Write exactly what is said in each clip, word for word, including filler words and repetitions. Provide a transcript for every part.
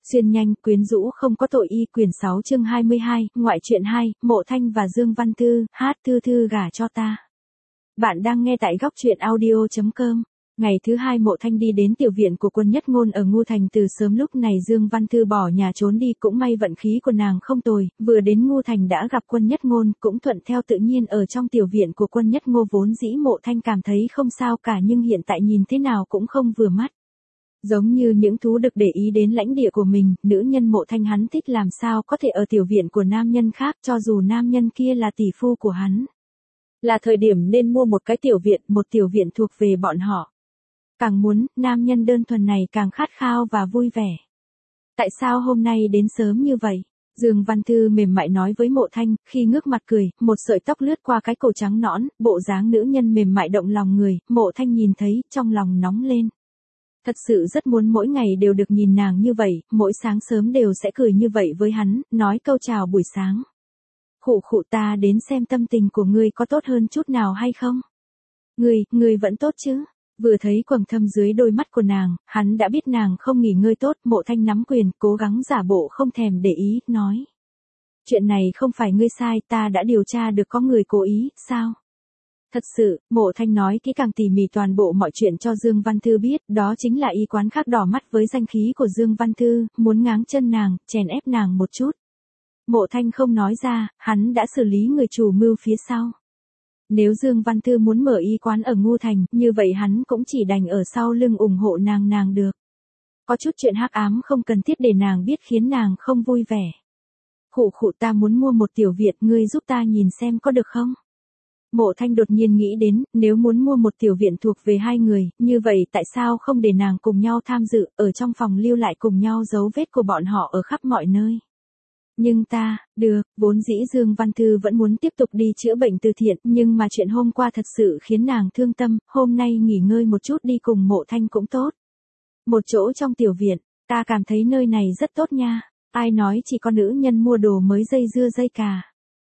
Xuyên nhanh, quyến rũ không có tội y quyển sáu chương hai mươi hai, ngoại truyện hai, Mộ Thanh và Dương Văn Thư, hát Thư Thư gả cho ta. Bạn đang nghe tại góc truyện audio chấm com. Ngày thứ hai Mộ Thanh đi đến tiểu viện của Quân Nhất Ngôn ở Ngu Thành từ sớm, lúc này Dương Văn Thư bỏ nhà trốn đi, cũng may vận khí của nàng không tồi, vừa đến Ngu Thành đã gặp Quân Nhất Ngôn, cũng thuận theo tự nhiên ở trong tiểu viện của Quân Nhất Ngôn. Vốn dĩ Mộ Thanh cảm thấy không sao cả, nhưng hiện tại nhìn thế nào cũng không vừa mắt. Giống như những thú được để ý đến lãnh địa của mình, nữ nhân Mộ Thanh hắn thích làm sao có thể ở tiểu viện của nam nhân khác, cho dù nam nhân kia là tỷ phu của hắn. Là thời điểm nên mua một cái tiểu viện, một tiểu viện thuộc về bọn họ. Càng muốn, nam nhân đơn thuần này càng khát khao và vui vẻ. Tại sao hôm nay đến sớm như vậy? Dương Văn Thư mềm mại nói với Mộ Thanh, khi ngước mặt cười, một sợi tóc lướt qua cái cổ trắng nõn, bộ dáng nữ nhân mềm mại động lòng người, Mộ Thanh nhìn thấy, trong lòng nóng lên. Thật sự rất muốn mỗi ngày đều được nhìn nàng như vậy, mỗi sáng sớm đều sẽ cười như vậy với hắn, nói câu chào buổi sáng. Khụ khụ, ta đến xem tâm tình của ngươi có tốt hơn chút nào hay không? Ngươi, ngươi vẫn tốt chứ? Vừa thấy quầng thâm dưới đôi mắt của nàng, hắn đã biết nàng không nghỉ ngơi tốt. Mộ Thanh nắm quyền, cố gắng giả bộ không thèm để ý, nói. Chuyện này không phải ngươi sai, ta đã điều tra được có người cố ý, sao? Thật sự, Mộ Thanh nói kỹ càng tỉ mỉ toàn bộ mọi chuyện cho Dương Văn Thư biết, đó chính là y quán khác đỏ mắt với danh khí của Dương Văn Thư, muốn ngáng chân nàng, chèn ép nàng một chút. Mộ Thanh không nói ra, hắn đã xử lý người chủ mưu phía sau. Nếu Dương Văn Thư muốn mở y quán ở Ngu Thành, như vậy hắn cũng chỉ đành ở sau lưng ủng hộ nàng nàng được. Có chút chuyện hắc ám không cần thiết để nàng biết khiến nàng không vui vẻ. Khụ khụ, ta muốn mua một tiểu viện, ngươi giúp ta nhìn xem có được không? Mộ Thanh đột nhiên nghĩ đến, nếu muốn mua một tiểu viện thuộc về hai người, như vậy tại sao không để nàng cùng nhau tham dự, ở trong phòng lưu lại cùng nhau dấu vết của bọn họ ở khắp mọi nơi. Nhưng ta, được, vốn dĩ Dương Văn Thư vẫn muốn tiếp tục đi chữa bệnh từ thiện, nhưng mà chuyện hôm qua thật sự khiến nàng thương tâm, hôm nay nghỉ ngơi một chút đi cùng Mộ Thanh cũng tốt. Một chỗ trong tiểu viện, ta cảm thấy nơi này rất tốt nha, ai nói chỉ có nữ nhân mua đồ mới dây dưa dây cà.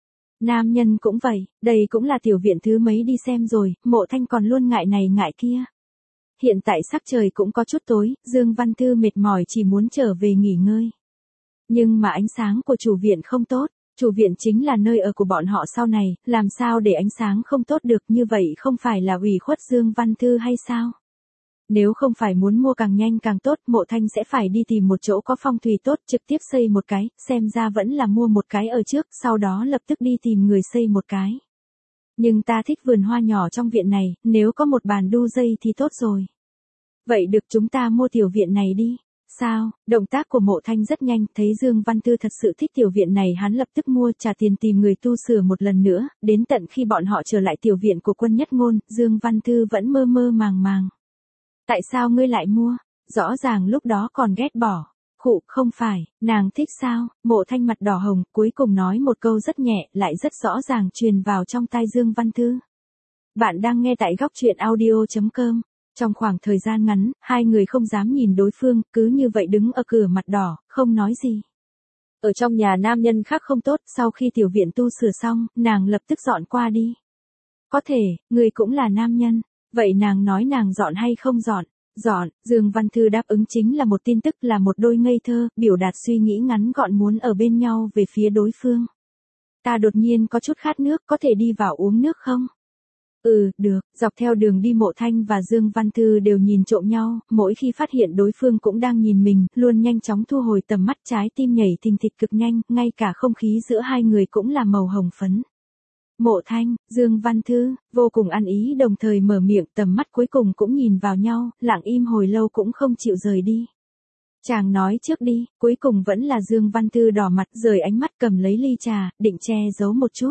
Nam nhân cũng vậy, đây cũng là tiểu viện thứ mấy đi xem rồi, Mộ Thanh còn luôn ngại này ngại kia. Hiện tại sắc trời cũng có chút tối, Dương Văn Thư mệt mỏi chỉ muốn trở về nghỉ ngơi. Nhưng mà ánh sáng của chủ viện không tốt, chủ viện chính là nơi ở của bọn họ sau này, làm sao để ánh sáng không tốt được, như vậy không phải là ủy khuất Dương Văn Thư hay sao? Nếu không phải muốn mua càng nhanh càng tốt, Mộ Thanh sẽ phải đi tìm một chỗ có phong thủy tốt, trực tiếp xây một cái, xem ra vẫn là mua một cái ở trước, sau đó lập tức đi tìm người xây một cái. Nhưng ta thích vườn hoa nhỏ trong viện này, nếu có một bàn đu dây thì tốt rồi. Vậy được, chúng ta mua tiểu viện này đi. Sao? Động tác của Mộ Thanh rất nhanh, thấy Dương Văn Thư thật sự thích tiểu viện này, hắn lập tức mua, trả tiền tìm người tu sửa một lần nữa, đến tận khi bọn họ trở lại tiểu viện của Quân Nhất Ngôn, Dương Văn Thư vẫn mơ mơ màng màng. Tại sao ngươi lại mua? Rõ ràng lúc đó còn ghét bỏ. Khụ, không phải, nàng thích sao? Mộ Thanh mặt đỏ hồng, cuối cùng nói một câu rất nhẹ, lại rất rõ ràng truyền vào trong tai Dương Văn Thư. Bạn đang nghe tại góc truyện audio chấm com. Trong khoảng thời gian ngắn, hai người không dám nhìn đối phương, cứ như vậy đứng ở cửa mặt đỏ, không nói gì. Ở trong nhà nam nhân khác không tốt, sau khi tiểu viện tu sửa xong, nàng lập tức dọn qua đi. Có thể, người cũng là nam nhân. Vậy nàng nói nàng dọn hay không dọn? Dọn, Dương Văn Thư đáp ứng chính là một tin tức, là một đôi ngây thơ, biểu đạt suy nghĩ ngắn gọn muốn ở bên nhau về phía đối phương. Ta đột nhiên có chút khát nước, có thể đi vào uống nước không? Ừ, được, dọc theo đường đi Mộ Thanh và Dương Văn Thư đều nhìn trộm nhau, mỗi khi phát hiện đối phương cũng đang nhìn mình, luôn nhanh chóng thu hồi tầm mắt, trái tim nhảy thình thịch cực nhanh, ngay cả không khí giữa hai người cũng là màu hồng phấn. Mộ Thanh, Dương Văn Thư, vô cùng ăn ý đồng thời mở miệng, tầm mắt cuối cùng cũng nhìn vào nhau, lặng im hồi lâu cũng không chịu rời đi. Chàng nói trước đi, cuối cùng vẫn là Dương Văn Thư đỏ mặt, rời ánh mắt cầm lấy ly trà, định che giấu một chút.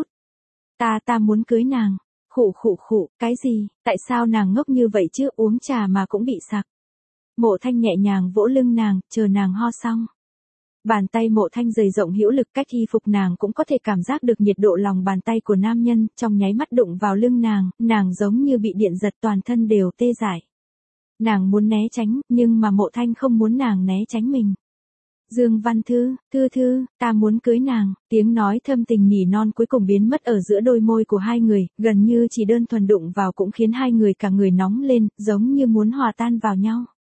Ta ta muốn cưới nàng. Khụ khụ khụ, cái gì, tại sao nàng ngốc như vậy chứ, uống trà mà cũng bị sặc. Mộ Thanh nhẹ nhàng vỗ lưng nàng, chờ nàng ho xong. Bàn tay Mộ Thanh dày rộng hữu lực, cách y phục nàng cũng có thể cảm giác được nhiệt độ lòng bàn tay của nam nhân, trong nháy mắt đụng vào lưng nàng, nàng giống như bị điện giật, toàn thân đều tê dại. Nàng muốn né tránh, nhưng mà Mộ Thanh không muốn nàng né tránh mình. Dương Văn Thư, Thư Thư, ta muốn cưới nàng, tiếng nói thâm tình nỉ non cuối cùng biến mất ở giữa đôi môi của hai người, gần như chỉ đơn thuần đụng vào cũng khiến hai người cả người nóng lên, giống như muốn hòa tan vào nhau.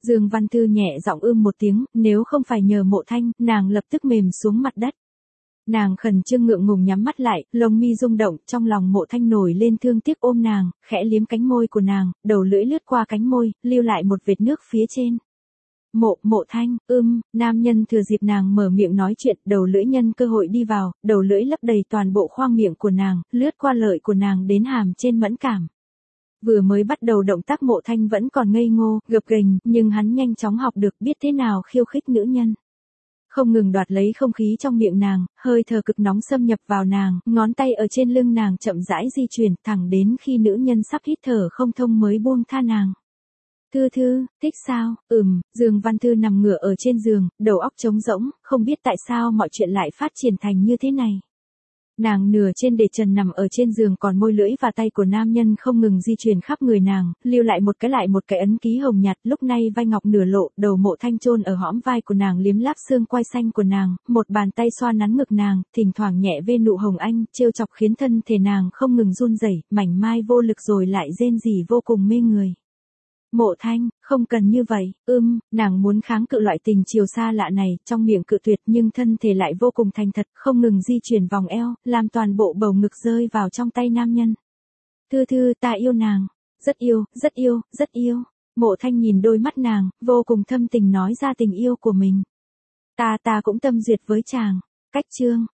Dương Văn Thư nhẹ giọng ưm một tiếng, nếu không phải nhờ Mộ Thanh, nàng lập tức mềm xuống mặt đất. Nàng khẩn trương ngượng ngùng nhắm mắt lại, lông mi rung động, trong lòng Mộ Thanh nổi lên thương tiếc ôm nàng, khẽ liếm cánh môi của nàng, đầu lưỡi lướt qua cánh môi, lưu lại một vệt nước phía trên. Mộ, Mộ Thanh, ưm, nam nhân thừa dịp nàng mở miệng nói chuyện, đầu lưỡi nhân cơ hội đi vào, đầu lưỡi lấp đầy toàn bộ khoang miệng của nàng, lướt qua lợi của nàng đến hàm trên mẫn cảm. Vừa mới bắt đầu động tác Mộ Thanh vẫn còn ngây ngô, gập ghềnh, nhưng hắn nhanh chóng học được biết thế nào khiêu khích nữ nhân. Không ngừng đoạt lấy không khí trong miệng nàng, hơi thở cực nóng xâm nhập vào nàng, ngón tay ở trên lưng nàng chậm rãi di chuyển, thẳng đến khi nữ nhân sắp hít thở không thông mới buông tha nàng. Thư Thư, thích sao? Ừm, Dương Văn Thư nằm ngửa ở trên giường, đầu óc trống rỗng, không biết tại sao mọi chuyện lại phát triển thành như thế này. Nàng nửa trên để trần nằm ở trên giường, còn môi lưỡi và tay của nam nhân không ngừng di chuyển khắp người nàng, lưu lại một cái lại một cái ấn ký hồng nhạt, lúc này vai ngọc nửa lộ, đầu Mộ Thanh chôn ở hõm vai của nàng, liếm láp xương quai xanh của nàng, một bàn tay xoa nắn ngực nàng, thỉnh thoảng nhẹ vê nụ hồng anh, trêu chọc khiến thân thể nàng không ngừng run rẩy, mảnh mai vô lực rồi lại rên rỉ vô cùng mê người. Mộ Thanh, không cần như vậy, ưm, nàng muốn kháng cự loại tình chiều xa lạ này, trong miệng cự tuyệt nhưng thân thể lại vô cùng thành thật, không ngừng di chuyển vòng eo, làm toàn bộ bầu ngực rơi vào trong tay nam nhân. Thư Thư, ta yêu nàng, rất yêu, rất yêu, rất yêu. Mộ Thanh nhìn đôi mắt nàng, vô cùng thâm tình nói ra tình yêu của mình. Ta ta cũng tâm duyệt với chàng. Cách chương